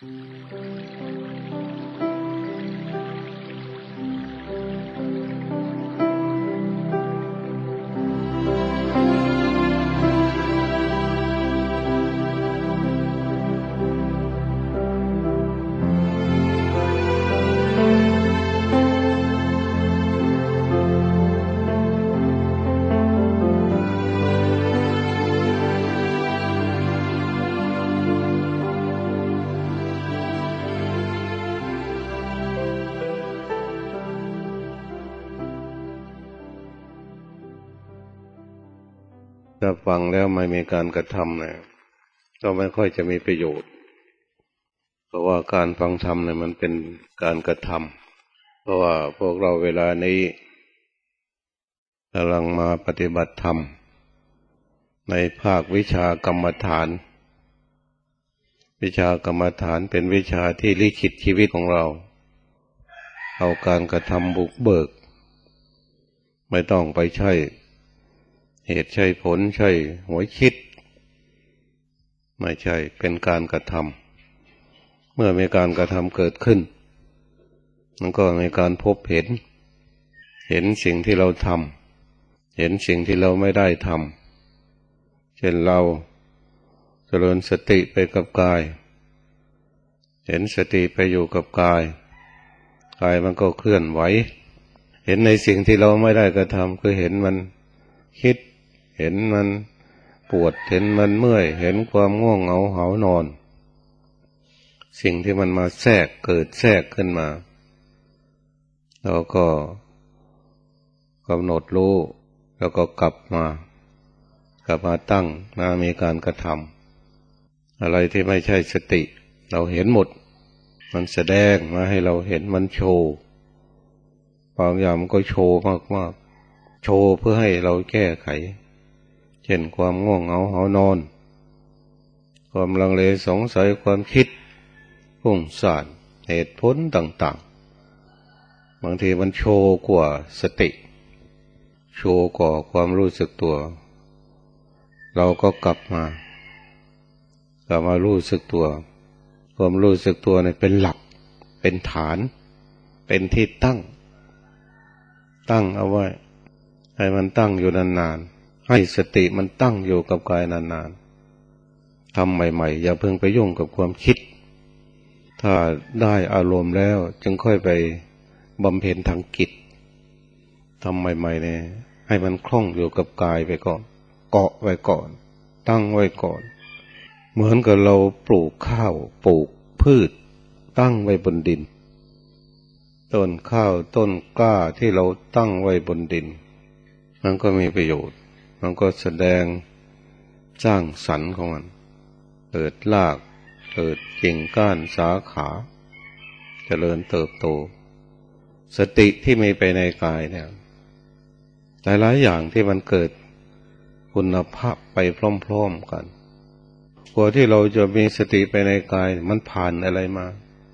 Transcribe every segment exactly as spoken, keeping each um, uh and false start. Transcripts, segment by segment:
ถ้าฟังแล้วไม่มีการกระทำเนี่ยก็ไม่ค่อยจะมีประโยชน์เพราะว่าการฟังธรรมเนี่ยมันเป็นการกระทำเพราะว่าพวกเราเวลานี้กำลังมาปฏิบัติธรรมในภาควิชากรรมฐานวิชากรรมฐานเป็นวิชาที่ลิขิตชีวิตของเราเอาการกระทำบุกเบิกไม่ต้องไปใช้เหตุใช่ผลใช่หัวคิดไม่ใช่เป็นการกระทำเมื่อมีการกระทำเกิดขึ้นมันก็มีการพบเห็นเห็นสิ่งที่เราทำเห็นสิ่งที่เราไม่ได้ทำเช่นเราเจริญสติไปกับกายเห็นสติไปอยู่กับกายกายมันก็เคลื่อนไหวเห็นในสิ่งที่เราไม่ได้กระทำคือเห็นมันคิดเห็นมันปวดเห็นมันเมื่อยเห็นความง่วงเหงาหานอนสิ่งที่มันมาแทรกเกิดแทรกขึ้นมาแล้วก็กำหนดรู้แล้วก็กลับมากลับมาตั้งมามีการกระทำอะไรที่ไม่ใช่สติเราเห็นหมดมันแสดงมาให้เราเห็นมันโชว์บางอย่างมันก็โชว์มากๆโชว์เพื่อให้เราแก้ไขเช่นความง่วงเหงาหานอนความลังเลสงสัยความคิดพุ่งซ่านเหตุผลต่างๆบางทีมันโชว์กว่าสติโชว์กว่าความรู้สึกตัวเราก็กลับมากลับมารู้สึกตัวความรู้สึกตัวเนี่ยเป็นหลักเป็นฐานเป็นที่ตั้งตั้งเอาไว้ให้มันตั้งอยู่นานๆให้สติมันตั้งอยู่กับกายนานๆทำใหม่ๆอย่าเพิ่งไปยุ่งกับความคิดถ้าได้อารมณ์แล้วจึงค่อยไปบำเพ็ญทางจิตทำใหม่ๆเนี่ยให้มันคล่องอยู่กับกายไปก่อนเกาะไว้ก่อนตั้งไว้ก่อนเหมือนกับเราปลูกข้าวปลูกพืชตั้งไว้บนดินต้นข้าวต้นกล้าที่เราตั้งไว้บนดินมันก็มีประโยชน์มันก็แสดงสร้างสรรค์ของมันเกิดรากเกิดกิ่งก้านสาขาเจริญเติบโตสติที่มีไปในกายเนี่ยหลายๆอย่างที่มันเกิดคุณภาพไปพร้อมๆกันกว่าที่เราจะมีสติไปในกายมันผ่านอะไรมา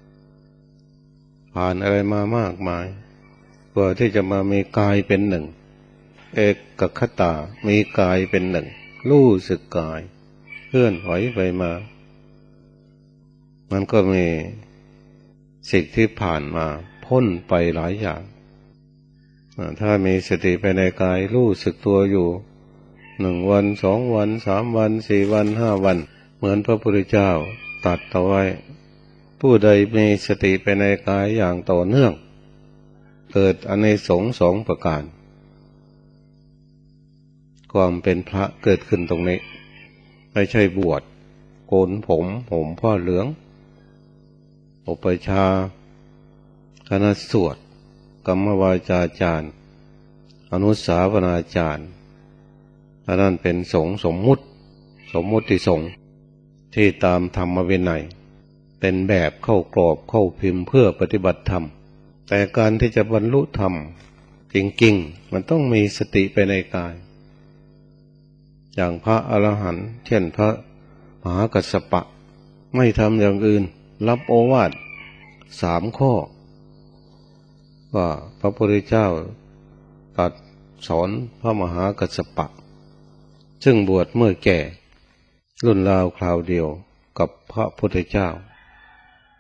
ผ่านอะไรมามากมายกว่าที่จะมามีกายเป็นหนึ่งเอกคตามีกายเป็นหนึ่งรู้สึกกายเคลื่อนไหวไปมามันก็มีสิ่งที่ผ่านมาพ้นไปหลายอย่างถ้ามีสติไปในกายรู้สึกตัวอยู่หนึ่งวันสองวันสามวันสี่วันห้าวันเหมือนพระพุทธเจ้าตรัสเอาไว้ผู้ใดมีสติไปในกายอย่างต่อเนื่องเกิดอานิสงส์สองประการความเป็นพระเกิดขึ้นตรงนี้ไม่ใช่บวชโกนผมห่มผ้าเหลืองอุปชาคณะสวดกรรมวาจาจารย์อนุสาวนาจารย์อันนั้นเป็นสงฆ์สมมุติสมมุติสงฆ์ที่ตามธรรมวินัยเป็นแบบเข้ากรอบเข้าพิมพ์เพื่อปฏิบัติธรรมแต่การที่จะบรรลุธรรมจริงๆมันต้องมีสติไปในกายอย่างพระอรหันต์เช่นพระมหากัสสปะไม่ทำอย่างอื่นรับโอวาทสามข้อว่าพระพุทธเจ้าตรัสสอนพระมหากัสสปะซึ่งบวชเมื่อแก่รุ่นราวคราวเดียวกับพระพุทธเจ้า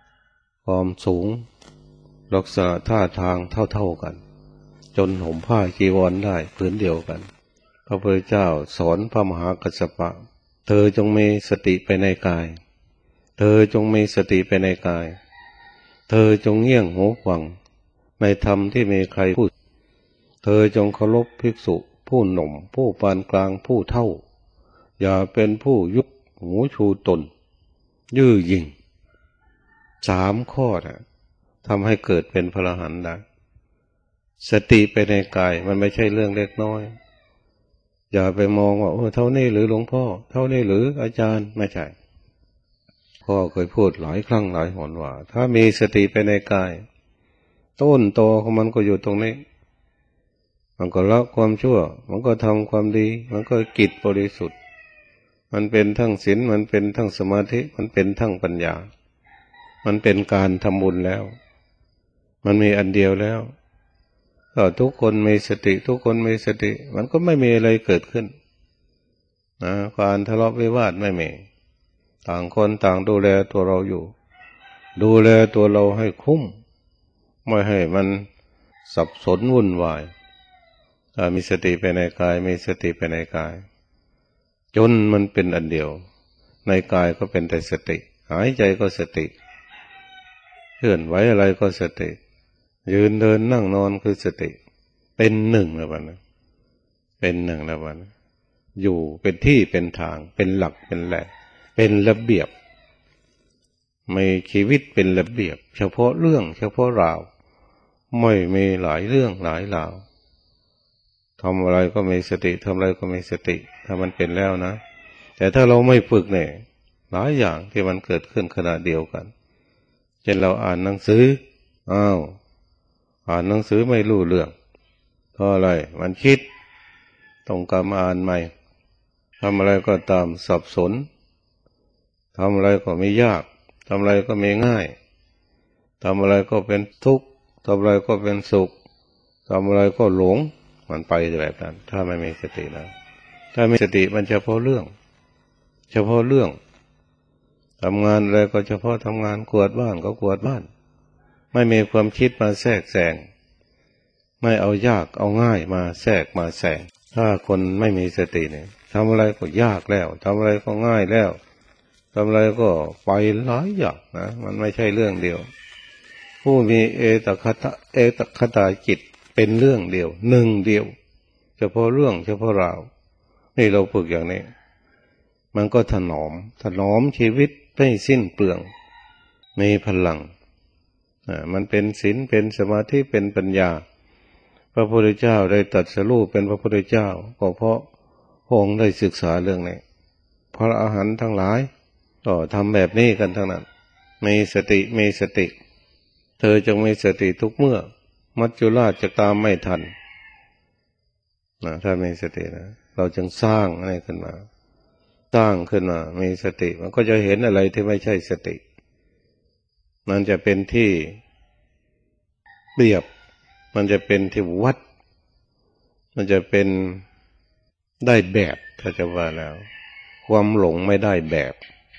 ความสูงลักษณะท่าทางเท่าๆกันจนห่มผ้าจีวรได้ผืนเดียวกันพระพุทธเจ้าสอนพระมหากัสสปะเธอจงมีสติไปในกายเธอจงมีสติไปในกายเธอจงเงี่ยงหูฟังในธรรมที่มีใครพูดเธอจงเคารพภิกษุผู้หนุ่มผู้ปานกลางผู้เฒ่าอย่าเป็นผู้ยุบหูชูตนยื้อยิ่งสามข้อนะทำให้เกิดเป็นพระอรหันต์ได้สติไปในกายมันไม่ใช่เรื่องเล็กน้อยอย่าไปมองว่าโอ้เท่านี้หรือหลวงพ่อเท่านี้หรืออาจารย์ไม่ใช่พ่อเคยพูดหลายครั้งหลายหนว่าถ้ามีสติไปในกายต้นตอของมันก็อยู่ตรงนี้มันก็ละความชั่วมันก็ทำความดีมันก็กิจบริสุทธิ์มันเป็นทั้งศีลมันเป็นทั้งสมาธิมันเป็นทั้งปัญญามันเป็นการทำบุญแล้วมันมีอันเดียวแล้วถ้าทุกคนมีสติทุกคนมีสติมันก็ไม่มีอะไรเกิดขึ้นนะการทะเลาะวิวาทไม่มีต่างคนต่างดูแลตัวเราอยู่ดูแลตัวเราให้คุ้มไม่ให้มันสับสนวุ่นวายถ้ามีสติไปในกายมีสติไปในกายจนมันเป็นอันเดียวในกายก็เป็นแต่สติหายใจก็สติเคลื่อนไหวอะไรก็สติยืนเดินนั่งนอนคือสติเป็นหนึ่งแล้ววันนะเป็นหนึ่งแล้ววันนะอยู่เป็นที่เป็นทางเป็นหลักเป็นแหล่งเป็นระเบียบไม่ชีวิตเป็นระเบียบเฉพาะเรื่องเฉพาะราวไม่มีหลายเรื่องหลายราวทำอะไรก็มีสติทำอะไรก็มีสติถ้ามันเป็นแล้วนะแต่ถ้าเราไม่ฝึกเนี่ยหลายอย่างที่มันเกิดขึ้นขณะเดียวกันเช่นเราอ่านหนังสืออ้าวอ่านหนังสือไม่รู้เรื่องเพราะอะไรมันคิดต้องกลับมาอ่านใหม่ทำอะไรก็ตามสับสนทำอะไรก็ไม่ยากทำอะไรก็ไม่ง่ายทำอะไรก็เป็นทุกข์ทำอะไรก็เป็นสุขทำอะไรก็หลงมันไปแบบนั้นถ้าไม่มีสตินะถ้ามีสติมันเฉพาะเรื่องเฉพาะเรื่องทำงานอะไรก็เฉพาะทำงานกวาดบ้านก็กวาดบ้านไม่มีความคิดมาแทรกแซงไม่เอายากเอาง่ายมาแทรกมาแซงถ้าคนไม่มีสติเนี่ยทำอะไรก็ยากแล้วทำอะไรก็ง่ายแล้วทำอะไรก็ไปหลายอย่างนะมันไม่ใช่เรื่องเดียวผู้มีเอตคตะเอตคตาจิตเป็นเรื่องเดียวหนึ่งเดียวเฉพาะเรื่องเฉพาะราวนี่เราฝึกอย่างนี้มันก็ถนอมถนอมชีวิตไม่สิ้นเปลืองมีพลังอ่ามันเป็นศีลเป็นสมาธิเป็นปัญญาพระพุทธเจ้าได้ตรัสรู้เป็นพระพุทธเจ้าก็เพราะพระองค์ได้ศึกษาเรื่องนี้พระอรหันต์ทั้งหลายก็ทำแบบนี้กันทั้งนั้นมีสติมีสติเธอจงมีสติทุกเมื่อมัจจุราชจะตามไม่ทันนะถ้ามีสตินะเราจึงสร้างอะไรขึ้นมาสร้างขึ้นมามีสติมันก็จะเห็นอะไรที่ไม่ใช่สติมันจะเป็นที่เปรียบมันจะเป็นที่วัดมันจะเป็นได้แบบถ้าจะว่าแล้วความหลงไม่ได้แบบ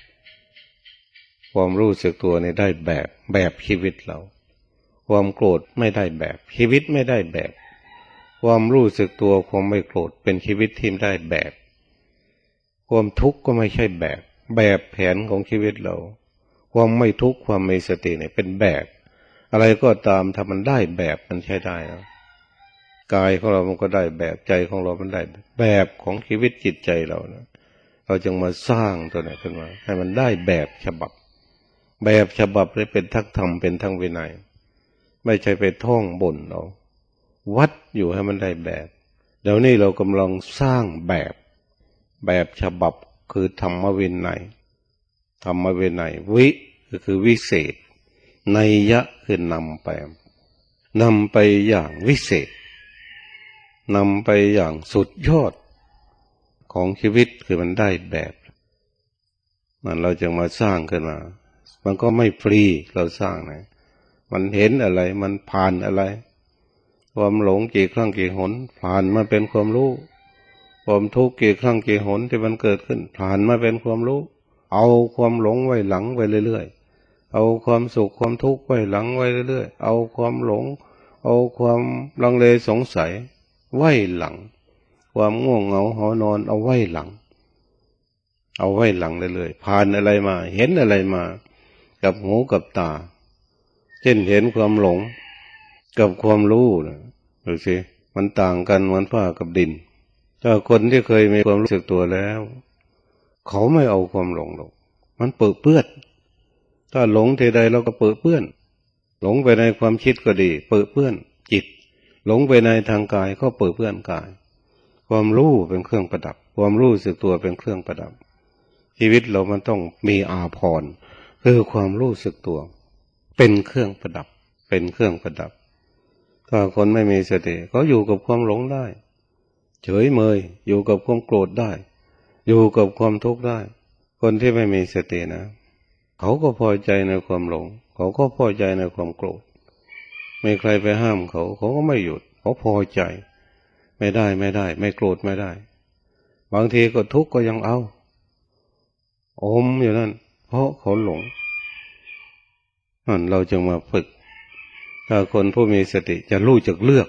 ความรู้สึกตัวนี่ได้แบบแบบชีวิตเราความโกรธไม่ได้แบบชีวิตไม่ได้แบบความรู้สึกตัวความไม่โกรธเป็นชีวิตที่ได้แบบความทุกข์ก็ไม่ใช่แบบแบบแผนของชีวิตเราความไม่ทุกข์ความมีสติเนี่ยเป็นแบบอะไรก็ตามถ้ามันได้แบบมันใช้ได้นะกายของเรามันก็ได้แบบใจของเรามันได้แบบของชีวิตจิตใจเรานะเราจึงมาสร้างตัวนี้ขึ้นมาให้มันได้แบบฉบับแบบฉบับเลยเป็นทั้งธรรมเป็นทั้งวินัยไม่ใช่ไปท่องบ่นเราวัดอยู่ให้มันได้แบบเดี๋ยวนี้เรากำลังสร้างแบบแบบฉบับคือธรรมวินัยธรรมวินัยวิก็คือวิเศษนัยยะคือนำไปนำไปอย่างวิเศษนำไปอย่างสุดยอดของชีวิตคือมันได้แบบมันเราจึงมาสร้างขึ้นมามันก็ไม่ฟรีเราสร้างนะมันเห็นอะไรมันผ่านอะไรความหลงกี่ครั้งกี่หนผ่านมาเป็นความรู้ความทุกข์กี่ครั้งกี่หนที่มันเกิดขึ้นผ่านมาเป็นความรู้เอาความหลงไว้หลังไปเรื่อยๆเอาความสุขความทุกข์ไว้หลังไว้เรื่อยๆเอาความหลงเอาความลังเลสงสัยไว้หลังความง่วงเหงาหอนอนเอาไว้หลังเอาไว้หลังเรื่อยๆผ่านอะไรมาเห็นอะไรมากับหูกับตาเช่นเห็นความหลงกับความรู้นะดูสิมันต่างกันเหมือนฟ้ากับดินถ้าคนที่เคยมีความรู้สึกตัวแล้วเขาไม่เอาความหลงหรอกมันเปื้อนเปื้อนถ้าหลงทีใดเราก็เปื้อนเปื้อนหลงไปในความคิดก็ดีเปื้อนเปื้อนจิตหลงไปในทางกายก็เปื้อนเปื้อนกายความรู้เป็นเครื่องประดับความรู้สึกตัวเป็นเครื่องประดับชีวิตเรามันต้องมีอาภรณ์คือความรู้สึกตัวเป็นเครื่องประดับเป็นเครื่องประดับถ้าคนไม่มีสติเขาอยู่กับความหลงได้เฉยเมยอยู่กับความโกรธได้อยู่กับความทุกข์ได้คนที่ไม่มีสตินะเขาก็พอใจในความหลงเขาก็พอใจในความโกรธไม่ใครไปห้ามเขาเขาก็ไม่หยุดเขาพอใจไม่ได้ไม่ได้ไม่โกรธไม่ได้บางทีก็ทุกข์ก็ยังเอาอมอยู่นั่นเพราะเขาหลงนั่นเราจึงมาฝึกถ้าคนผู้มีสติจะรู้จักเลือก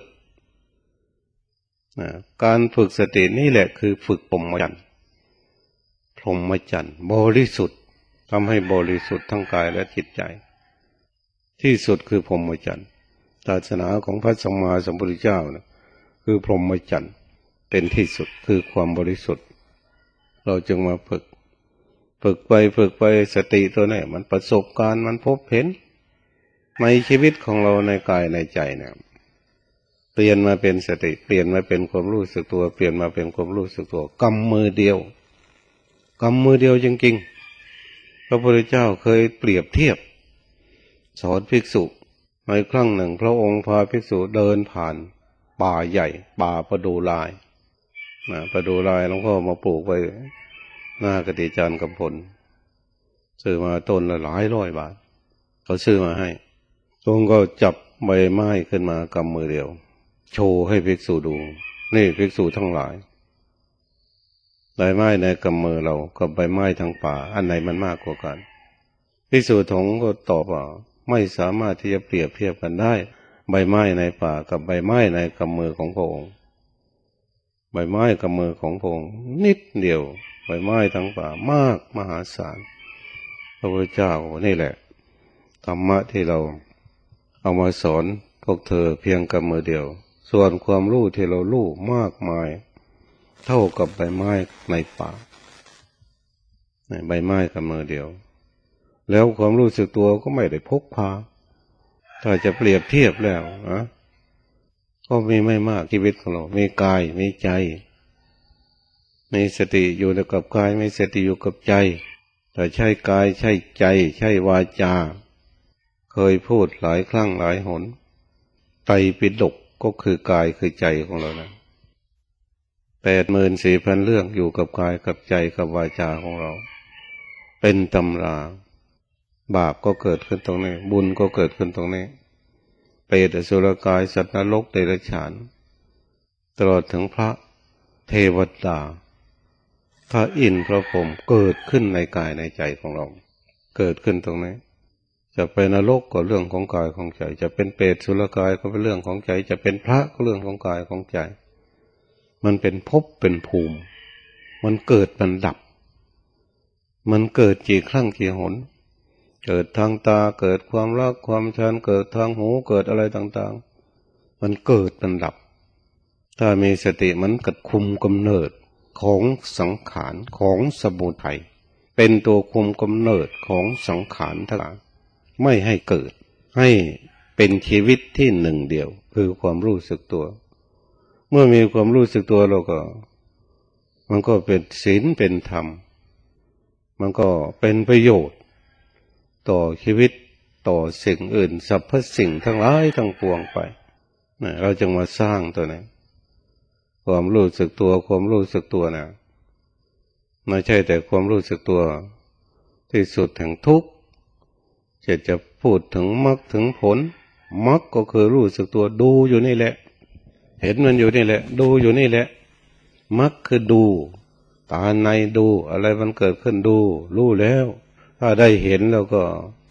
การฝึกสตินี่แหละคือฝึกพรหมจรรย์พรหมจรรย์บริสุทธิ์ทำให้บริสุทธิ์ทั้งกายและจิตใจที่สุดคือพรหมจรรย์ศาสนาของพระสัมมาสัมพุทธเจ้านะคือพรหมจรรย์เป็นที่สุดคือความบริสุทธิ์เราจึงมาฝึกฝึกไปฝึกไปสติตัวนี้มันประสบการณ์มันพบเห็นในชีวิตของเราในกายในใจเนี่ยเปลี่ยนมาเป็นสติเปลี่ยนมาเป็นความรู้สึกตัวเปลี่ยนมาเป็นความรู้สึกตัวกำมือเดียวกำมือเดียวจริงๆพระพุทธเจ้าเคยเปรียบเทียบสอนภิกษุในครั้งหนึ่งพระองค์พาภิกษุเดินผ่านป่าใหญ่ป่าประดูลายนะประดูลายหลวงพ่อมาปลูกไว้หน้ากติจานกำพลซื้อมาต้นละหลายร้อยบาทเขาซื้อมาให้ทรงก็จับใบไม้ขึ้นมากำมือเดียวโชว์ให้ภิกษุดูนี่ภิกษุทั้งหลายใบไม้ในกำมือเรากับใบไม้ทางป่าอันไหนมันมากกว่ากันภิกษุถงก็ตอบว่าไม่สามารถที่จะเปรียบเทียบกันได้ใบไม้ในป่ากับใบไม้ในกำมือของพระองค์ใบไม้กำมือของพระองค์นิดเดียวใบไม้ทั้งป่ามากมหาศาลพระพุทธเจ้านี่แหละธรรมะที่เราเอามาสอนพวกเธอเพียงกำมือเดียวส่วนความรู้ที่เรารู้มากมายเท่ากับใบไม้ในป่าใบไม้กำมือเดียวแล้วความรู้สึกตัวก็ไม่ได้พกพาถ้าจะเปรียบเทียบแล้วนะก็มีไม่มากชีวิตของเรามีกายมีใจมีสติอยู่กับกายมีสติอยู่กับใจแต่ใช่กายใช่ใจใช่วาจาเคยพูดหลายครั้งหลายหนไตรปิฎกก็คือกายคือใจของเรานะแปดหมื่นสี่พันเรื่องอยู่กับกายกับใจกับวาจาของเราเป็นตำราบาปก็เกิดขึ้นตรงนี้บุญก็เกิดขึ้นตรงนี้เปรตอสุรกายสัตว์นรกเดรัจฉานตลอดถึงพระเทวดาพระอินทร์พระพรหมเกิดขึ้นในกายในใจของเราเกิดขึ้นตรงนี้จะไปนรกก็เรื่องของกายของใจจะเป็นเปรตอสุรกายก็เป็นเรื่องของใจจะเป็นพระก็เรื่องของกายของใจมันเป็นภพเป็นภูมิมันเกิดมันดับมันเกิดกี่ครั้งกี่หนเกิดทางตาเกิดความรักความชังเกิดทางหูเกิดอะไรต่างๆมันเกิดมันดับถ้ามีสติมันกัดคุมกำเนิดของสังขารของสมุทัยเป็นตัวคุมกำเนิดของสังขารทั้งหลายไม่ให้เกิดให้เป็นชีวิตที่หนึ่งเดียวคือความรู้สึกตัวเมื่อมีความรู้สึกตัวเราก็มันก็เป็นศีลเป็นธรรมมันก็เป็นประโยชน์ต่อชีวิตต่อสิ่งอื่นสรรพสิ่งทั้งหลายทั้งปวงไปนะเราจึงมาสร้างตัวนี้ความรู้สึกตัวความรู้สึกตัวนะไม่ใช่แต่ความรู้สึกตัวที่สุดแห่งทุกข์จะจะพูดถึงมรรคถึงผลมรรคก็คือรู้สึกตัวดูอยู่นี่แหละเห็นมันอยู่นี่แหละดูอยู่นี่แหละมรรคคือดูตาในดูอะไรมันเกิดขึ้นดูรู้แล้วถ้าได้เห็นแล้วก็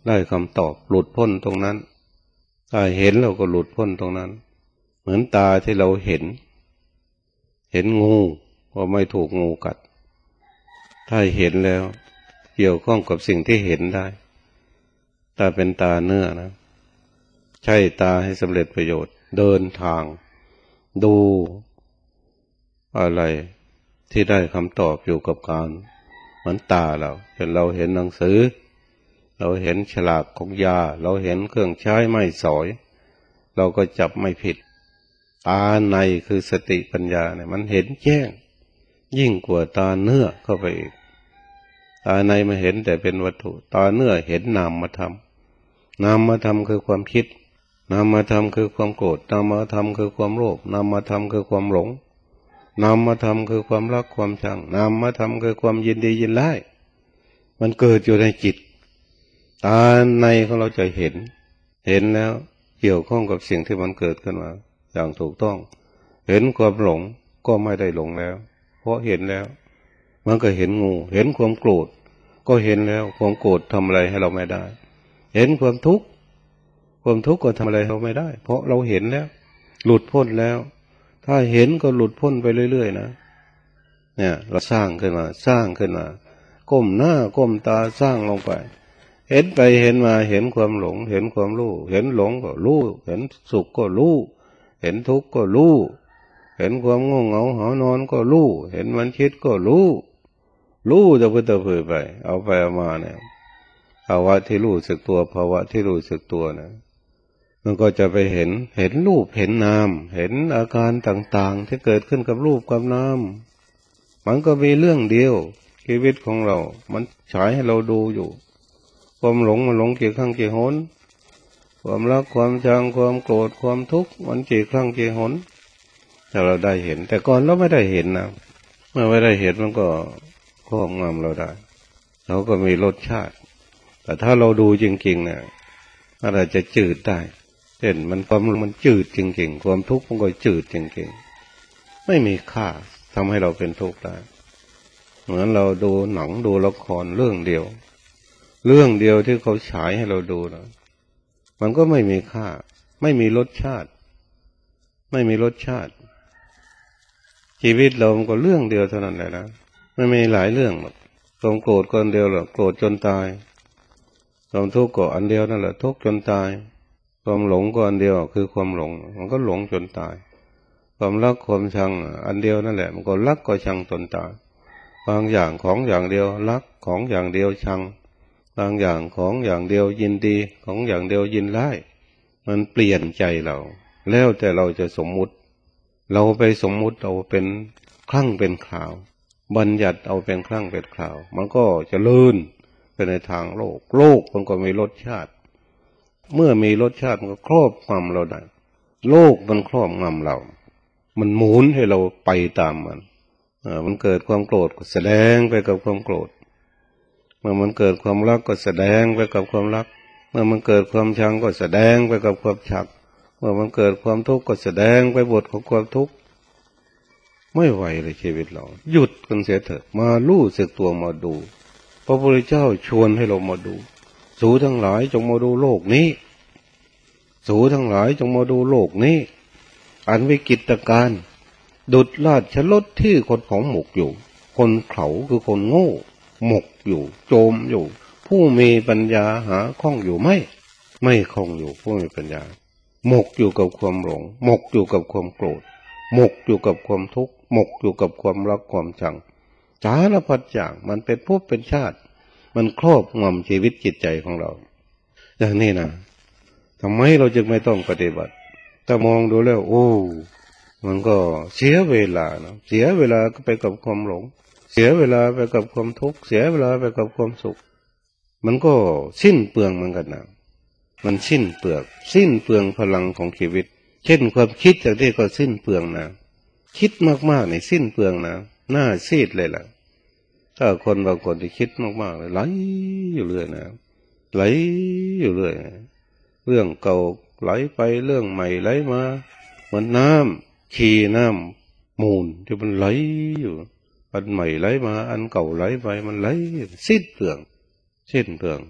ได้คำตอบหลุดพ้นตรงนั้นถ้าเห็นเราก็หลุดพ้นตรงนั้นเหมือนตาที่เราเห็นเห็นงูว่าไม่ถูกงูกัดถ้าเห็นแล้วเกี่ยวข้องกับสิ่งที่เห็นได้ถ้าเป็นตาเนื้อนะใช้ตาให้สำเร็จประโยชน์เดินทางดูอะไรที่ได้คำตอบอยู่กับการเหมือนตาเราเป็นเราเห็นหนังสือเราเห็นฉลากของยาเราเห็นเครื่องใช้ไม้สอยเราก็จับไม่ผิดตาในคือสติปัญญาเนี่ยมันเห็นแจ้งยิ่งกว่าตาเนื้อเข้าไปอีกตาในมันเห็นแต่เป็นวัตถุตาเนื้อเห็นนามธรรมนามธรรมคือความคิดนามธรรมคือความโกรธนามธรรมคือความโลภนามธรรมคือความหลงนามธรรมคือความรักความชังนามธรรมคือความยินดียินร้ายมันเกิดอยู่ในจิตตาในของเราจะเห็นเห็นแล้วเกี่ยวข้องกับสิ่งที่มันเกิดขึ้นมาอย่างถูกต้องเห็นความหลงก็ไม่ได้หลงแล้วเพราะเห็นแล้วมันก็เห็นงูเห็นความโกรธก็เห็นแล้วความโกรธทำอะไรให้เราไม่ได้เห็นความทุกข์ความทุกข์ก็ทำอะไรเราไม่ได้เพราะเราเห็นแล้วหลุดพ้นแล้วถ้าเห็นก็หลุดพ้นไปเรื่อยๆนะเนี่ยเราสร้างขึ้นมาสร้างขึ้นมาก้มหน้าก้มตาสร้างลงไปเห็นไปเห็นมาเห็นความหลงเห็นความรู้เห็นหลงก็รู้เห็นสุขก็รู้เห็นทุกข์ก็รู้เห็นความง่วงเหงาหานอนก็รู้เห็นมันคิดก็รู้รู้จะพึ่งจะพึ่งไปเอาไปเอามาเนี่ยภาวะที่รู้สึกตัวภาวะที่รู้สึกตัวนะมันก็จะไปเห็นเห็นรูปเห็นนามเห็นอาการต่างๆที่เกิดขึ้นกับรูปกับนามมันก็มีเรื่องเดียวชีวิตของเรามันฉายให้เราดูอยู่ความหลงมันหลงกี่ครั้งกี่หนความรักความชังความโกรธความทุกข์มันกี่ครั้งกี่หนถ้าเราได้เห็นแต่ก่อนเราไม่ได้เห็นนะเมื่อไม่ได้เห็นมันก็ครอบงำเราได้เราก็มีรสชาติแต่ถ้าเราดูจริงๆเนี่ยอะไรจะจืดได้เช่นมันความมันจืดจริงๆความทุกข์มันก็จืดจริงๆไม่มีค่าทำให้เราเป็นทุกข์ได้เหมือนเราดูหนังดูละครเรื่องเดียวเรื่องเดียวที่เขาฉายให้เราดูนะมันก็ไม่มีค่าไม่มีรสชาติไม่มีรสชาติชีวิตเรามันก็เรื่องเดียวเท่านั้นแหละนะไม่มีหลายเรื่องหรอกความโกรธก็อันเดียวหรอกโกรธจนตายความทุกข์ก็อันเดียวนั่นแหละทุกข์จนตายความหลงก็อันเดียวคือความหลงมันก็หลงจนตายความรักความชังอันเดียวนั่นแหละมันก็รักก็ชังจนตายบางอย่างของอย่างเดียวรักของอย่างเดียวชังบางอย่างของอย่างเดียวยินดีของอย่างเดียวยินร้ายมันเปลี่ยนใจเราแล้วแต่เราจะสมมุติเราไปสมมุติเอาเป็นคลั่งเป็นข่าวบัญญัติเอาเป็นคลั่งเป็นข่าวมันก็จะเลื่อนไปในทางโลกโลกมันก็มีรสชาติเมื่อมีรสชาติมันก็ครอบงำเราได้โลกมันครอบงำเรามันหมุนให้เราไปตามมันอ่ามันเกิดความโกรธก็แสดงไปกับความโกรธเมื่อมันเกิดความรักก็แสดงไปกับความรักเมื่อมันเกิดความชังก็แสดงไปกับความชังเมื่อมันเกิดความทุกข์ก็แสดงไปบทของความทุกข์ไม่ไหวเลยชีวิตเราหยุดกันเสียเถิดมารู้สึกตัวมาดูพระพุทธเจ้าชวนให้เรามาดูสูทั้งหลายจงมาดูโลกนี้สูทั้งหลายจงมาดูโลกนี้อันวิกฤตการณ์ดุจราชรถที่คนเขาหมกอยู่คนเขาคือคนโง่หมกอยู่โจมอยู่ผู้มีปัญญาหาข้องอยู่ไม่ไม่ข้องอยู่ผู้มีปัญญาหมกอยู่กับความหลงหมกอยู่กับความโกรธหมกอยู่กับความทุกข์หมกอยู่กับความรักความชังสารพัดอย่างมันเป็นภพเป็นชาติมันครอบงำชีวิตจิตใจของเราอย่างนี้นะทำไมเราจึงไม่ต้องปฏิบัติถ้ามองดูแล้วโอ้มันก็เสียเวลานะเสียเวลาก็ไปกับความหลงเสียเวลาไปกับความทุกข์เสียเวลาไปกับความสุขมันก็สิ้นเปลืองเหมือนกันนะมันสิ้นเปลืองสิ้นเปลืองพลังของชีวิตเช่นความคิดจากที่ก็สิ้นเปลืองนะคิดมากๆในสิ้นเปลืองนะหน้าซีดเลยล่ะถ้าคนบางคนที่คิดมากๆเลยไหลอยู่เรื่อยนะไหลอยู่เรื่อยเรื่องเก่าไหลไปเรื่องใหม่ไหลมาเหมือนน้ำขี่น้ำมูลที่มันไหลอยู่อันใหม่ไหลมาอันเก่าไหลไปมันไหลสิ้นเปลืองสิ้นเปลือง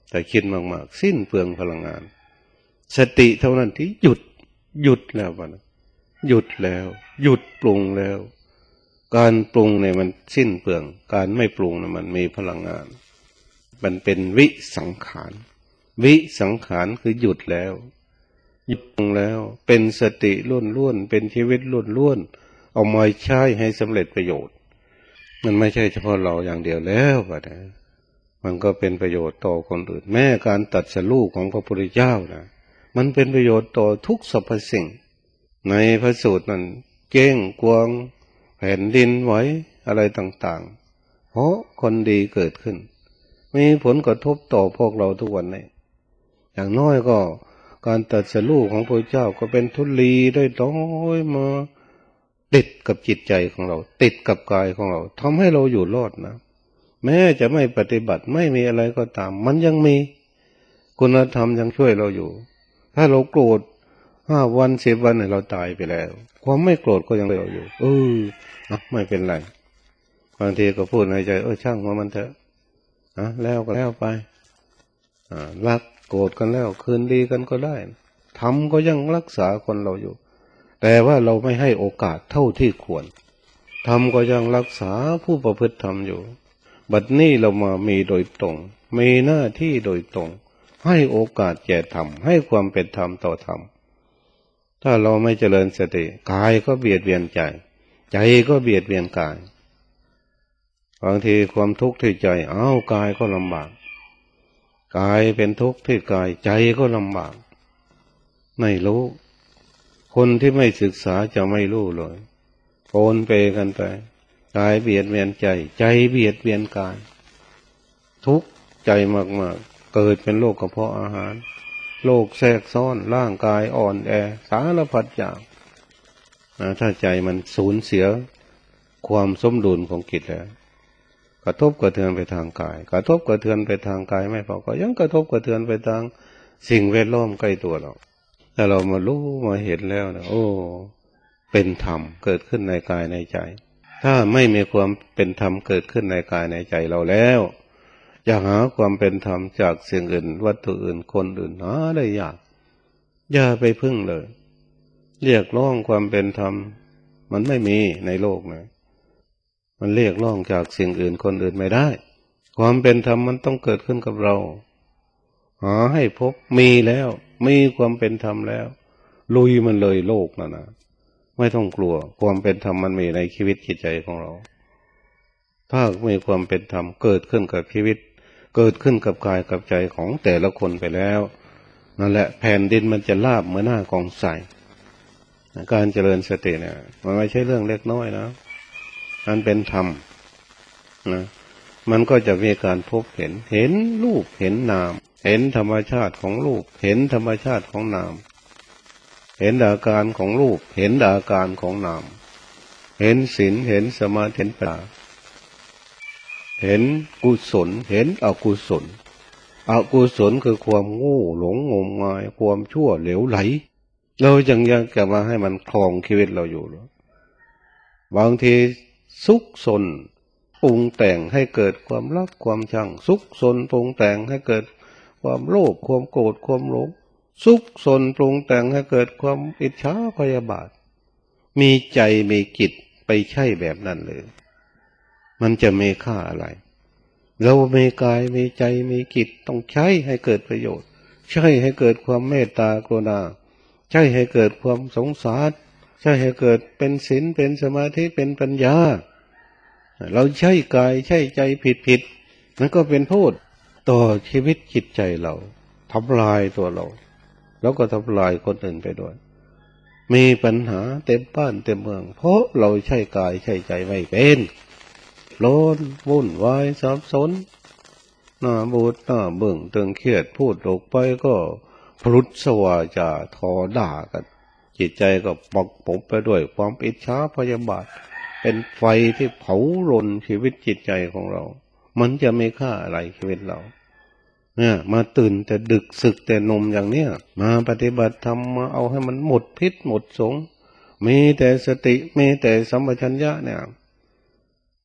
แต่คิดมากๆสิ้นเปลืองพลังงานสติเท่านั้นที่หยุดหยุดแล้ววะนะหยุดแล้วหยุดปรุงแล้วการปรุงเนี่ยมันสิ้นเปลืองการไม่ปรุงเนี่ยมันมีพลังงานมันเป็นวิสังขารวิสังขารคือหยุดแล้วหยุดปรุงแล้วเป็นสติล้วนๆเป็นชีวิตล้วนๆเอามาใช้ให้สำเร็จประโยชน์มันไม่ใช่เฉพาะเราอย่างเดียวแล้ววะนะมันก็เป็นประโยชน์ต่อคนอื่นแม้การตรัสรู้ของพระพุทธเจ้านะมันเป็นประโยชน์ต่อทุกสรรพสิ่งในพระสูตรนั้นเก้งกวางแผ่นดินไหวอะไรต่างๆเพราะคนดีเกิดขึ้นมีผลกระทบต่อพวกเราทุกวันนี้อย่างน้อยก็การตรัสรู้ของพระเจ้าก็เป็นธุลีได้ร้อยมาติดกับจิตใจของเราติดกับกายของเราทำให้เราอยู่รอดนะแม้จะไม่ปฏิบัติไม่มีอะไรก็ตามมันยังมีคุณธรรมยังช่วยเราอยู่ถ้าเราโกรธห้าวันสิบวันเนี่ยเราตายไปแล้วความไม่โกรธก็ยังเหลืออยู่เอออ่ะไม่เป็นไรบางทีก็พูดในใจเออช่างว่ามันเถอะอ่ะแล้วก็แล้วไปอ่ารักโกรธกันแล้วคืนดีกันก็ได้ธรรมก็ยังรักษาคนเราอยู่แต่ว่าเราไม่ให้โอกาสเท่าที่ควรธรรมก็ยังรักษาผู้ประพฤติธรรมอยู่บัดนี้เรามามีโดยตรงมีหน้าที่โดยตรงให้โอกาสแก่ธรรมให้ความเป็นธรรมต่อธรรมถ้าเราไม่เจริญสติกายก็เบียดเบียนใจใจก็เบียดเบียนกายบางทีความทุกข์ที่ใจอ้าวกายก็ลำบากกายเป็นทุกข์ที่กายใจก็ลำบากไม่รู้คนที่ไม่ศึกษาจะไม่รู้เลยโอนเปกันไปกายเบียดเบียนใจใจเบียดเบียนกายทุกข์ใจมากๆเกิดเป็นโรคกระเพาะอาหารโรคแทรกซ้อนร่างกายอ่อนแอสารพัดอย่างนะถ้าใจมันสูญเสียความสมดุลของจิตแล้วกระทบกระเทือนไปทางกายกระทบกระเทือนไปทางกายไม่พอก็ยังกระทบกระเทือนไปทางสิ่งแวดล้อมใกล้ตัวเราถ้าเรามารู้มาเห็นแล้วนะโอ้เป็นธรรมเกิดขึ้นในกายในใจถ้าไม่มีความเป็นธรรมเกิดขึ้นในกายในใจเราแล้วอยากหาความเป็นธรรมจากสิ่งอื่นวัตถุอื่นคนอื่นหาได้ยากอย่าไปพึ่งเลยเรียกร้องความเป็นธรรมมันไม่มีในโลกนะมันเรียกร้องจากสิ่งอื่นคนอื่นไม่ได้ความเป็นธรรมมันต้องเกิดขึ้นกับเราหาให้พบมีแล้วมีความเป็นธรรมแล้วลุยมันเลยโลกนะนะไม่ต้องกลัวความเป็นธรรมมันมีในชีวิตจิตใจของเราถ้ามีความเป็นธรรมเกิดขึ้นกับชีวิตเกิดขึ้นกับกายกับใจของแต่ละคนไปแล้วนั่นแหละแผ่นดินมันจะราบเหมือนหน้ากองทรายการเจริญสติเนี่ยมันไม่ใช่เรื่องเล็กน้อยนะมันเป็นธรรมนะมันก็จะมีการพบเห็นเห็นรูปเห็นนามเห็นธรรมชาติของรูปเห็นธรรมชาติของนามเห็นอาการของรูปเห็นอาการของนามเห็นศีลเห็นสมาธิเห็นปัญญาเห็นกุศลเห็นอกุศลอกุศลคือความโง่หลงงมงายความชั่วเหลวไหลเรายังยังจะมาให้มันครองชีวิตเราอยู่หรอบางทีซุกซนปรุงแต่งให้เกิดความรักความชังซุกซนปรุงแต่งให้เกิดความโลภความโกรธความหลงซุกซนปรุงแต่งให้เกิดความอิจฉาพยาบาทมีใจมีจิตไปใช่แบบนั้นเลยมันจะมีค่าอะไรเรามีกายมีใจมีจิตต้องใช้ให้เกิดประโยชน์ใช้ให้เกิดความเมตตากรุณาใช้ให้เกิดความสงสารใช้ให้เกิดเป็นศีลเป็นสมาธิเป็นปัญญาเราใช้กายใช้ใจผิดผิดมันก็เป็นโทษต่อชีวิตจิตใจเราทำลายตัวเราแล้วก็ทำลายคนอื่นไปด้วยมีปัญหาเต็มบ้านเต็มเมืองเพราะเราใช้กายใช้ใจไม่เป็นร้อนวุ่นวายสับสนหน้าบูดหน้าเบิ่งตึงเครียดพูดออกไปก็พลุดสวาจาทอด่ากันจิตใจก็ปกปกไปด้วยความอิจฉาพยาบาทเป็นไฟที่เผาลนชีวิตจิตใจของเรามันจะไม่ค่าอะไรชีวิตเราเนี่ยมาตื่นแต่ดึกสึกแต่นมอย่างเนี้ยมาปฏิบัติธรรมมาเอาให้มันหมดพิษหมดสงมีแต่สติมีแต่สัมปชัญญะเนี่ย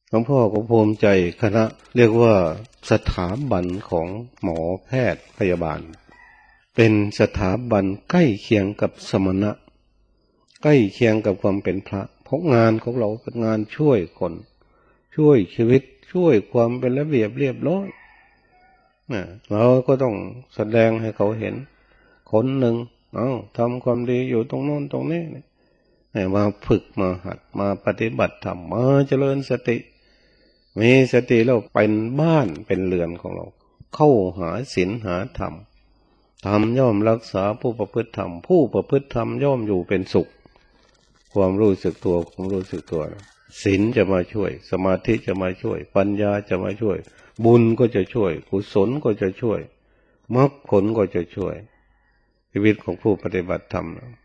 หลวงพ่อก็ภูมิใจคณะเรียกว่าสถาบันของหมอแพทย์พยาบาลเป็นสถาบันใกล้เคียงกับสมณะใกล้เคียงกับความเป็นพระเพราะงานของเราเป็นงานช่วยคนช่วยชีวิตช่วยความเป็นระเบียบเรียบร้อยนะเราก็ต้องแสดงให้เขาเห็นคนหนึ่งเอาทำความดีอยู่ตรงโน้นตรงนี้ให้มาฝึกมาหัดมาปฏิบัติธรรมมาเจริญสติมีสติเราเป็นบ้านเป็นเรือนของเราเข้าหาศีลหาธรรมธรรมย่อมรักษาผู้ประพฤติธรรมผู้ประพฤติธรรมย่อมอยู่เป็นสุขความรู้สึกตัวความรู้สึกตัวศีลจะมาช่วยสมาธิจะมาช่วยปัญญาจะมาช่วยบุญก็จะช่วยกุศลก็จะช่วยมรรคผลก็จะช่วยชีวิตของผู้ปฏิบัติธรรม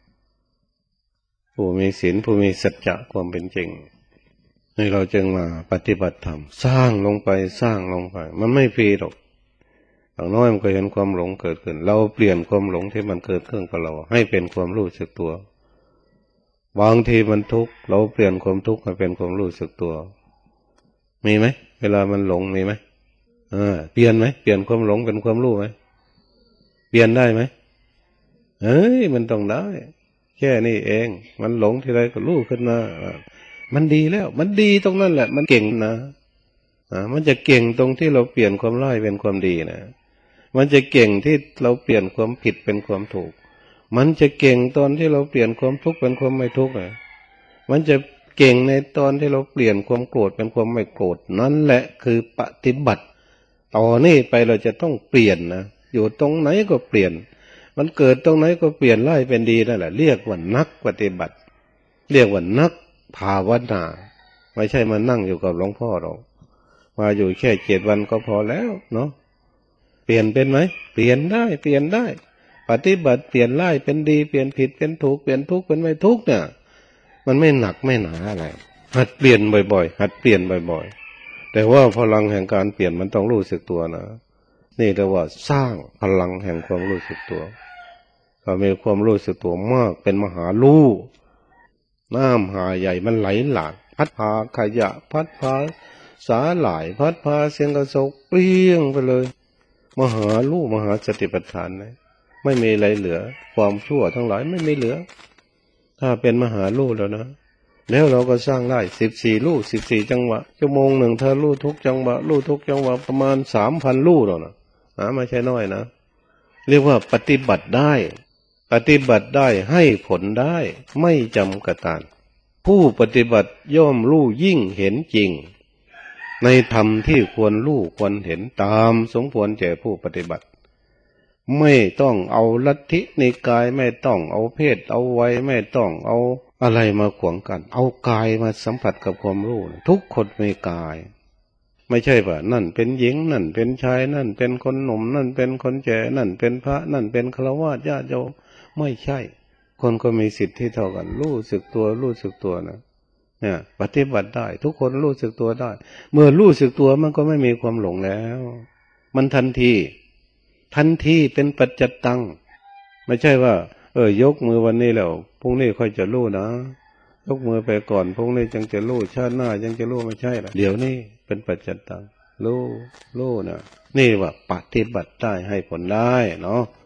ผู้มีศีลผู้มีสัจจะความเป็นจริงนี่เราจึงมาปฏิบัติธรรมสร้างลงไปสร้างลงไปมันไม่ฟรีหรอกอย่างน้อยมันก็เห็นความหลงเกิดขึ้นเราเปลี่ยนความหลงที่มันเกิดขึ้นกับเราให้เป็นความรู้สึกตัวบางทีมันทุกข์เราเปลี่ยนความทุกข์ให้เป็นความรู้สึกตัวมีไหมเวลามันหลงมีไหมเออเปลี่ยนไหมเปลี่ยนความหลงเป็นความรู้ไหมเปลี่ยนได้ไหมเอ้ยมันต้องได้แค่นี้เองมันหลงทีไรก็รู้ขึ้นมามันดีแล้วมันดีตรงนั้นแหละมันเก่งนะอ่ามันจะเก่งตรงที่เราเปลี่ยนความร้ายเป็นความดีนะมันจะเก่งที่เราเปลี่ยนความผิดเป็นความถูกมันจะเก่งตอนที่เราเปลี่ยนความทุกข์เป็นความไม่ทุกข์นะมันจะเก่งในตอนที่เราเปลี่ยนความโกรธเป็นความไม่โกรธนั่นแหละคือปฏิบัติต่อนี้ไปเราจะต้องเปลี่ยนนะอยู่ตรงไหนก็เปลี่ยนมันเกิดตรงไหนก็เปลี่ยนร้ายเป็นดีนั่นแหละเรียกว่านักปฏิบัติเรียกว่านักภาวนาไม่ใช่มานั่งอยู่กับหลวงพ่อหรอกมาอยู่แค่เจ็ดวันก็พอแล้วเนาะเปลี่ยนเป็นไหมเปลี่ยนได้เปลี่ยนได้ปฏิบัติเปลี่ยนร้ายเป็นดีเปลี่ยนผิดเป็นถูกเปลี่ยนทุกข์เป็นไม่ทุกข์เนี่ยมันไม่หนักไม่หนาอะไรหัดเปลี่ยนบ่อยๆหัดเปลี่ยนบ่อยๆแต่ว่าพลังแห่งการเปลี่ยนมันต้องรู้สึกตัวนะนี่เรียกว่าสร้างพลังแห่งความรู้สึกตัวถ้ามีความรู้สึกตัวมากเป็นมหาลู่น้ำหาใหญ่มันไหลหลากพัดพาขยะพัดพาสาหร่ายพัดพาเสียงกระสกเปรี้ยงไปเลยมหาลู่มหาสติปัฏฐานนะไม่มีอะไรเหลือความชั่วทั้งหลายไม่มีเหลือถ้าเป็นมหาลู่แล้วนะแล้วเราก็สร้างได้สิบสี่ลู่สิบสี่จังหวะชั่วโมงหนึ่งถ้าลู่ทุกจังหวะลู่ทุกจังหวะประมาณสามพันลู่แล้วนะนะไม่ใช่น้อยนะเรียกว่าปฏิบัติได้ปฏิบัติได้ให้ผลได้ไม่จำกัดการผู้ปฏิบัติย่อมรู้ยิ่งเห็นจริงในธรรมที่ควรรู้ควรเห็นตามสมควรแก่ผู้ปฏิบัติไม่ต้องเอาลัทธินิกายไม่ต้องเอาเพศเอาวัยไม่ต้องเอาอะไรมาขวางกันเอากายมาสัมผัสกับความรู้ทุกคนมีกายไม่ใช่ว่านั่นเป็นหญิงนั่นเป็นชายนั่นเป็นคนหนุ่มนั่นเป็นคนแก่นั่นเป็นพระนั่นเป็นฆราวาสญาติโยมไม่ใช่คนก็มีสิทธิ์ที่เท่ากันรู้สึกตัวรู้สึกตัวนะเนี่ยปฏิบัติได้ทุกคนรู้สึกตัวได้เมื่อรู้สึกตัวมันก็ไม่มีความหลงแล้วมันทันทีทันทีเป็นปัจจตังไม่ใช่ว่าเออยกมือวันนี้แล้วพรุ่งนี้ค่อยจะรู้นะยกมือไปก่อนพรุ่งนี้จึงจะรู้ชาติหน้าจึงจะรู้ไม่ใช่หรอเดี๋ยวนี้เป็นปัจจตังรู้รู้นะนี่ว่าปฏิบัติได้ให้ผลได้เนาะ